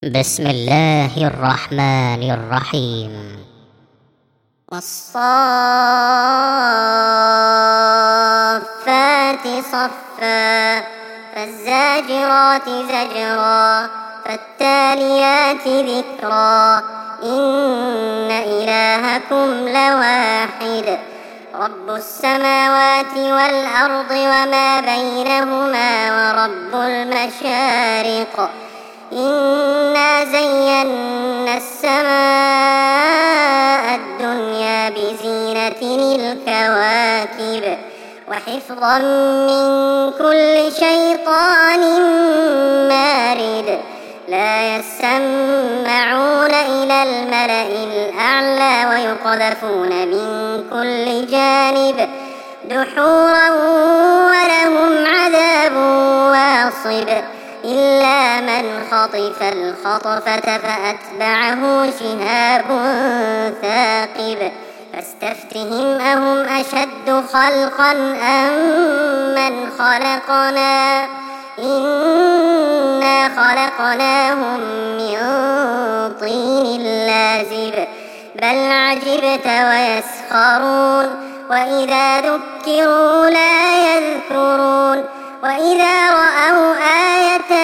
بسم الله الرحمن الرحيم. والصافات صفا فالزاجرات زجرا فالتاليات ذكرا إن إلهكم لواحد رب السماوات والأرض وما بينهما ورب المشارق إنا زينا السماء الدنيا بزينة الكواكب وحفظا من كل شيطان مارد لا يسمعون إلى الملأ الأعلى ويقذفون من كل جانب دحورا ولهم عذاب واصب إلا من خطف الخطفة فأتبعه شهاب ثاقب فاستفتهم أهم أشد خلقا أم من خلقنا إنا خلقناهم من طين لازب بل عجبت ويسخرون وإذا ذكروا لا يذكرون وإذا رأوا آية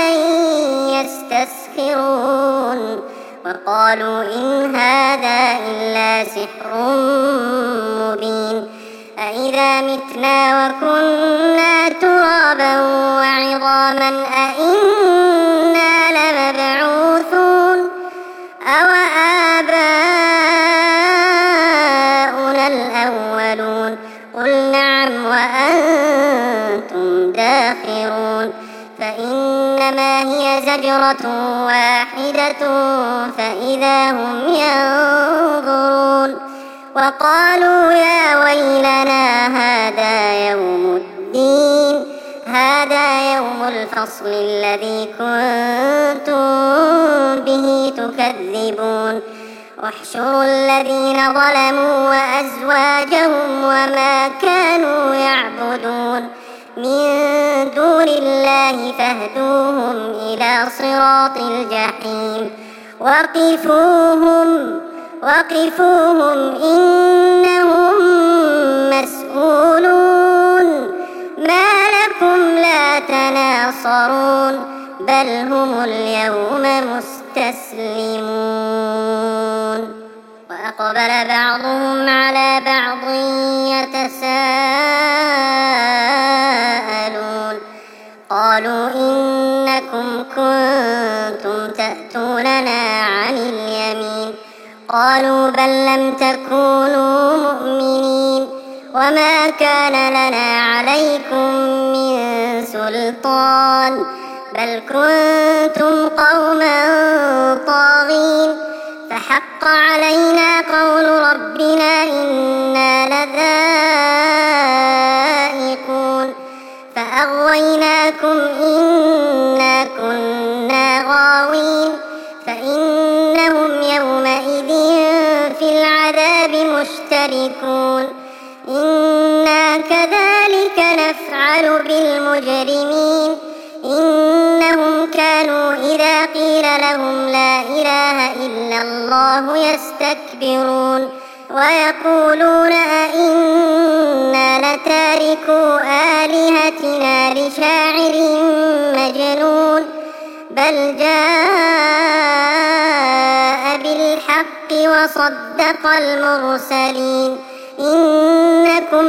يستسخرون وقالوا إن هذا إلا سحر مبين أإذا متنا وكنا ترابا وعظاما أإنا لمبعوثون أوآباؤنا الأولون قل نعم وأنتم داخرون فإنما هي زجرة واحدة فإذا هم ينظرون وقالوا يا ويلنا هذا يوم الفصل الذي كنتم به تكذبون واحشروا الذين ظلموا وأزواجهم وما كانوا يعبدون من دون الله فاهدوهم إلى صراط الجحيم وقفوهم إنهم مسؤولون ما لكم لا تناصرون بل هم اليوم مستسلمون وأقبل بعضهم على بعض يتساءلون قالوا إنكم كنتم تأتوننا عن اليمين قالوا بل لم تكونوا مؤمنين وما كان لنا عليكم من سلطان بل كنتم قوما طاغين فحق علينا قول ربنا إنا لذائقون فأغويناكم إنا كنا غاوين فإنهم يومئذ في العذاب مشتركون إنا كذلك نفعل بالمجرمين إنهم كانوا إذا قيل لهم لا إله إلا الله يستكبرون ويقولون أئنا لتاركو آلهتنا لشاعر مجنون بل جاء بالحق وصدق المرسلين إنكم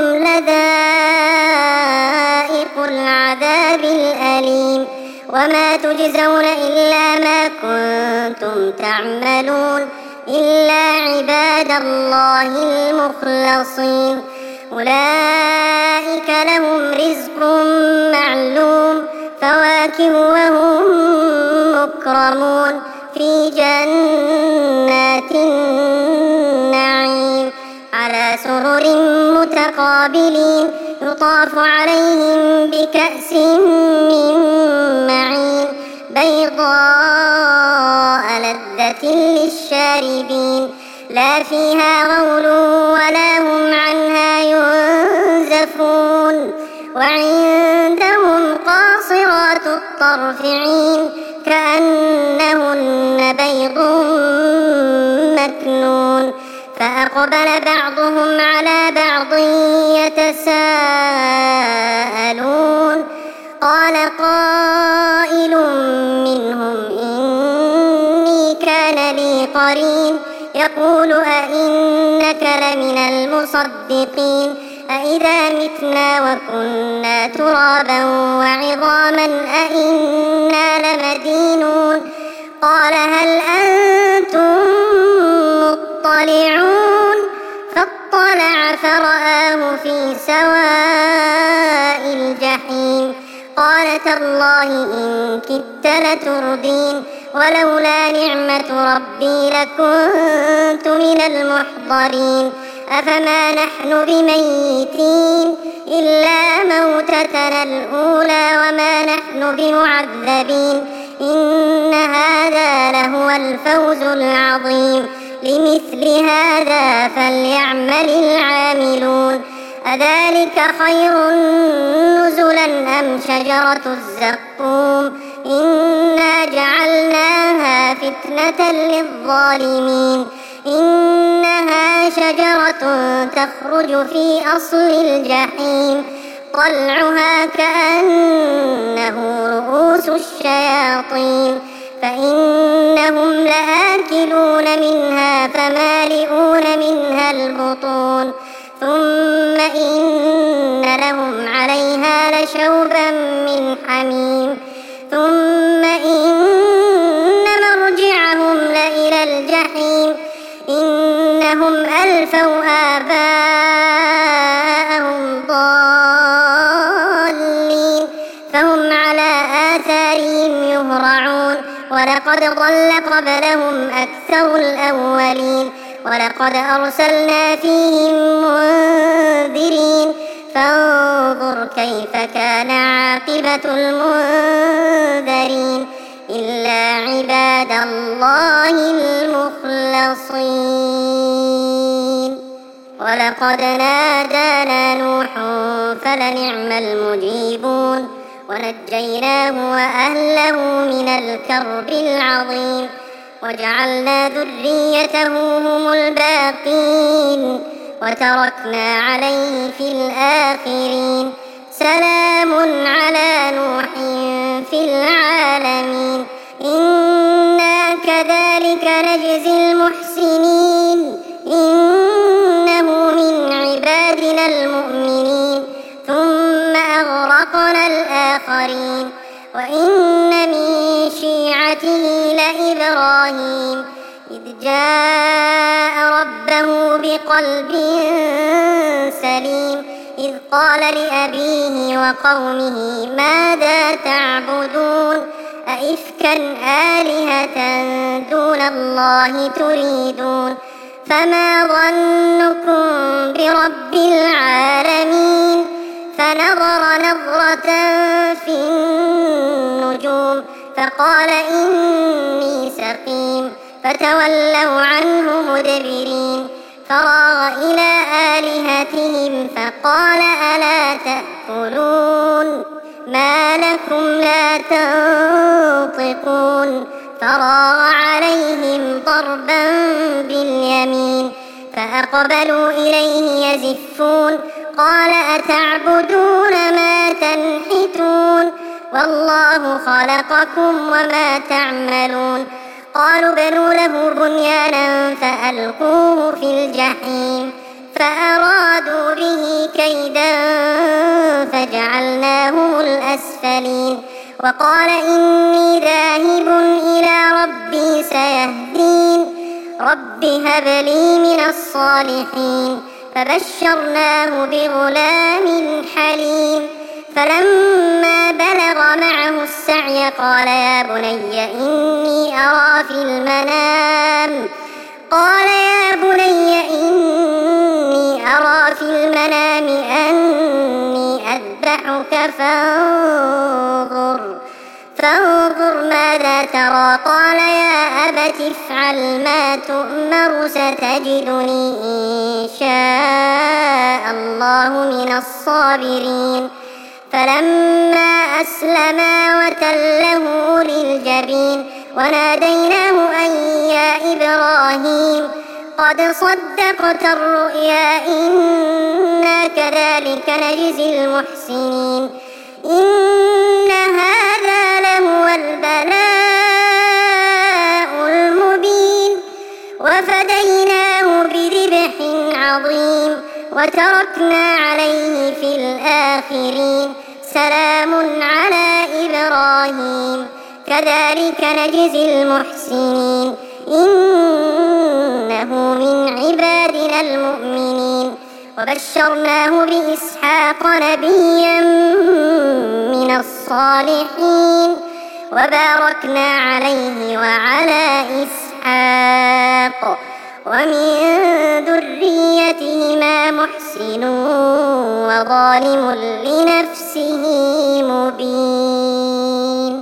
لذائق العذاب الأليم وما تجزون إلا ما كنتم تعملون إلا عباد الله المخلصين أولئك لهم رزق معلوم فواكه وهم مكرمون في جنات النعيم على سرر متقابلين يطاف عليهم بكأس من معين بيضاء لذة للشاربين لا فيها غول ولا هم عنها ينزفون وعندهم قاصرات الطرف عين كأنهن بيض مكنون فأقبل بعضهم على بعض يتساءلون قال قائل منهم إني كان لي قرين يقول أئنك لمن المصدقين أئذا متنا وكنا ترابا وعظاما أئنا لمدينون قال هل أنتم مطلعون فاطلع فرآه في سواء الجحيم قال تالله إن كدت لتردين ولولا نعمة ربي لكنت من المحضرين أفما نحن بميتين إلا موتتنا الأولى وما نحن بمعذبين إن هذا لهو الفوز العظيم لمثل هذا فليعمل العاملون أذلك خير نزلا أم شجرة الزقوم إنا جعلناها فتنة للظالمين إنها شجرة تخرج في أصل الجحيم طلعها كأنه رؤوس الشياطين فإنهم لآكلون منها فمالئون منها البطون ثم إن لهم عليها لشوبا من حميم ثم إن مرجعهم لإلى الجحيم إنهم ألفوا آباءهم ضالين فهم على آثارهم يهرعون ولقد ضل قبلهم أكثر الأولين ولقد أرسلنا فيهم منذرين فانظر كيف كان عاقبة المنذرين إلا عباد الله المخلصين ولقد نادانا نوح فلنعم المجيبون ونجيناه وأهله من الكرب العظيم وجعلنا ذريته هم الباقين وتركنا عليه في الآخرين سلام على نوح في العالمين إنا كذلك نجزي المحسنين إنه من عبادنا المؤمنين ثم أغرقنا الآخرين وإن من شيعته لإبراهيم إذ جاء ربه بقلب سليم إذ قال لأبيه وقومه ماذا تعبدون أئفكا آلهة دون الله تريدون فما ظنكم برب العالمين فنظر نظرة في النجوم فقال إني سقيم فتولوا عنه مدبرين فراغ إلى آلهتهم فقال ألا تأكلون ما لكم لا تنطقون فراغ عليهم ضربا باليمين فأقبلوا إليه يزفون قال أتعبدون ما تنحتون والله خلقكم وما تعملون قالوا بنوا له بنيانا فألقوه في الجحيم فأرادوا به كيدا فجعلناهم الأسفلين وقال إني ذاهب إلى ربي سيهدين رب هب لي من الصالحين فبشرناه بغلام حليم فلما بلغ معه السعي قال يا بني إني أرى في المنام أني أذبحك فانظر ماذا ترى قال يا أبت افعل ما تؤمر ستجدني إن شاء الله من الصابرين فلما أسلما وتله للجبين وناديناه أن قد صدقت الرؤيا إنا كذلك نجزي المحسنين إن هذا لهو البلاء المبين وفديناه بذبح عظيم وتركنا عليه في الآخرين سلام على إبراهيم كذلك نجزي المحسنين إنه من عبادنا المؤمنين وبشرناه بإسحاق نبيا من الصالحين وباركنا عليه وعلى إسحاق ومن ذريتهما محسن وظالم لنفسه مبين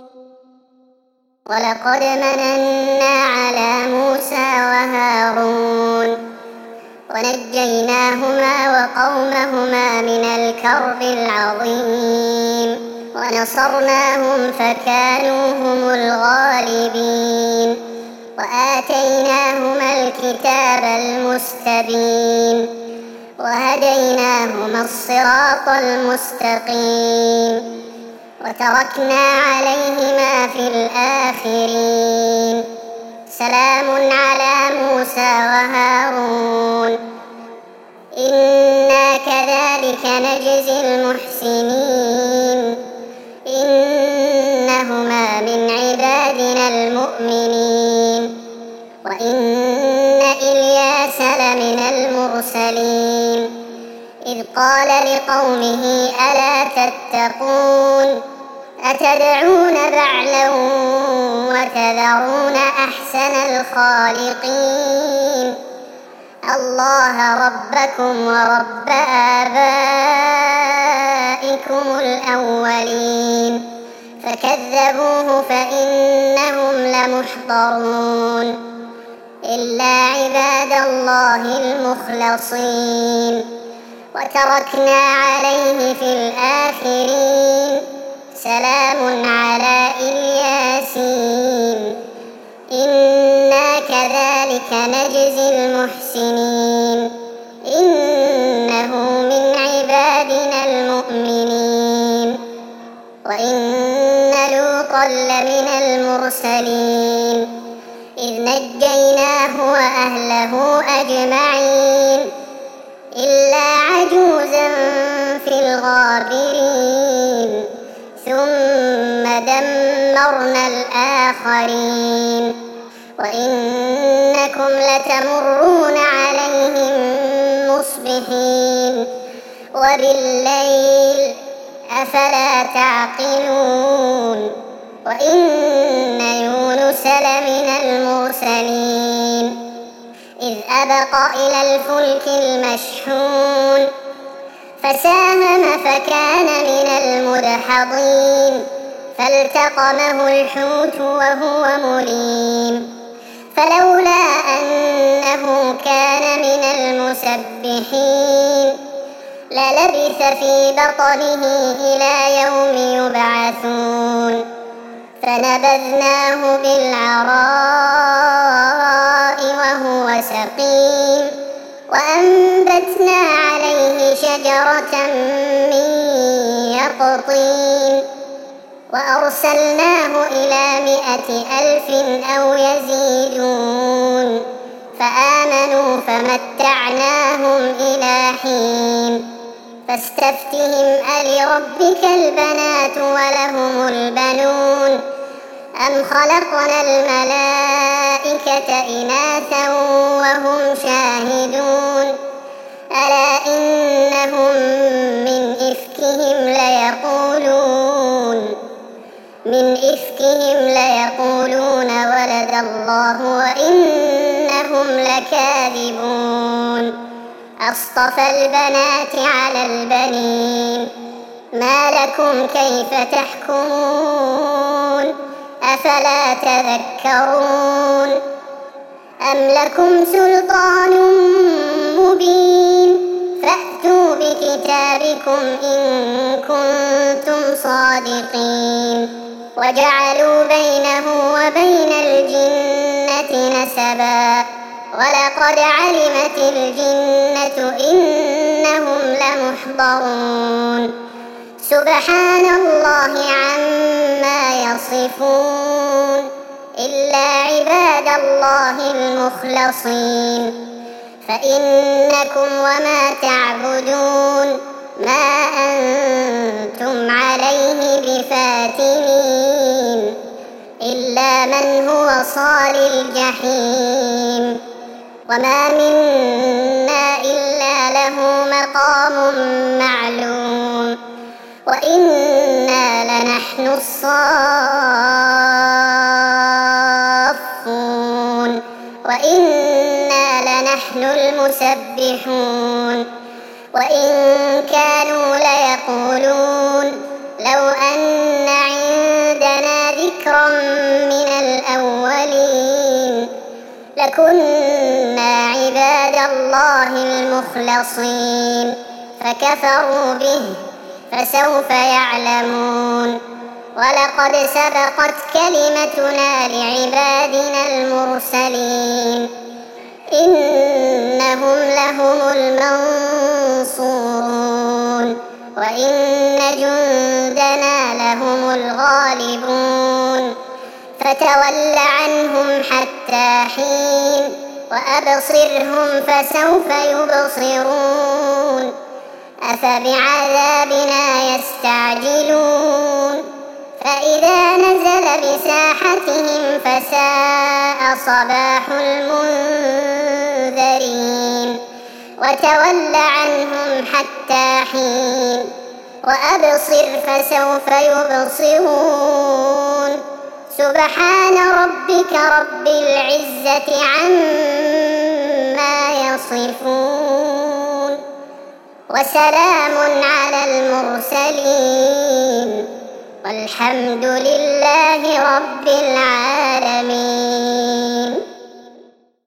ولقد مننا على موسى وهارون ونجيناهما وقومهما من الكرب العظيم ونصرناهم فكانوا هم الغالبين وآتيناهما الكتاب المستبين وهديناهما الصراط المستقيم وتركنا عليهما في الآخرين سلام على موسى وهارون إنا كذلك نجزي المحسنين إنهما من عبادنا المؤمنين وإن إلياس لمن المرسلين إذ قال لقومه ألا تتقون أتدعون بعلا وتذرون أحسن الخالقين الله ربكم ورب آبائكم الأولين فكذبوه فإنهم لمحضرون إلا عباد الله المخلصين وتركنا عليه في الآخرين سلام على الياسين إنا كذلك نجزي المحسنين إنه من عبادنا المؤمنين وإن لوطا لمن المرسلين إذ نجيناه وأهله أجمعين إلا عجوزا في الغابرين ثم دمرنا الآخرين وإنكم لتمرون عليهم مصبحين وبالليل أفلا تعقلون وإن يونس لمن المرسلين إذ أبق إلى الفلك المشحون فساهم فكان من المدحضين فالتقمه الحوت وهو مليم فلولا أنه كان من المسبحين للبث في بطنه إلى يوم يبعثون فنبذناه بالعراء وهو سقيم وأنبتنا عليه شجرة من يقطين وأرسلناه إلى 100,000 أو يزيدون فآمنوا فمتعناهم إلى حين فاستفتهم ألربك البنات ولهم البنون أم خلقنا الملائكة إناثا وهم شاهدون ألا إنهم من إفكهم ليقولون ولد الله وإنهم لكاذبون أصطفى البنات على البنين ما لكم كيف تحكمون أفلا تذكرون أم لكم سلطان مبين فأتوا بكتابكم إن كنتم صادقين وجعلوا بينه وبين الجنة نسبا ولقد علمت الجنة إنهم لمحضرون سبحان الله عما يصفون إلا عباد الله المخلصين فإنكم وما تعبدون ما أنتم عليه بفاتنين إلا من هو صال الجحيم وما منا إلا له مقام معلوم وإنا لنحن الصافون وإنا لنحن المسبحون وإن كانوا ليقولون لو أن عندنا ذكرا من الأولين لكنا عباد الله المخلصين فكفروا به فسوف يعلمون ولقد سبقت كلمتنا لعبادنا المرسلين إنهم لهم المنصورون وإن جندنا لهم الغالبون فتول عنهم حتى حين وأبصرهم فسوف يبصرون أفبعذابنا يستعجلون فإذا نزل بساحتهم فساء صباح المنذرين وتول عنهم حتى حين وأبصر فسوف يبصرون سبحان ربك رب العزة عما يصفون وسلام على المرسلين والحمد لله رب العالمين.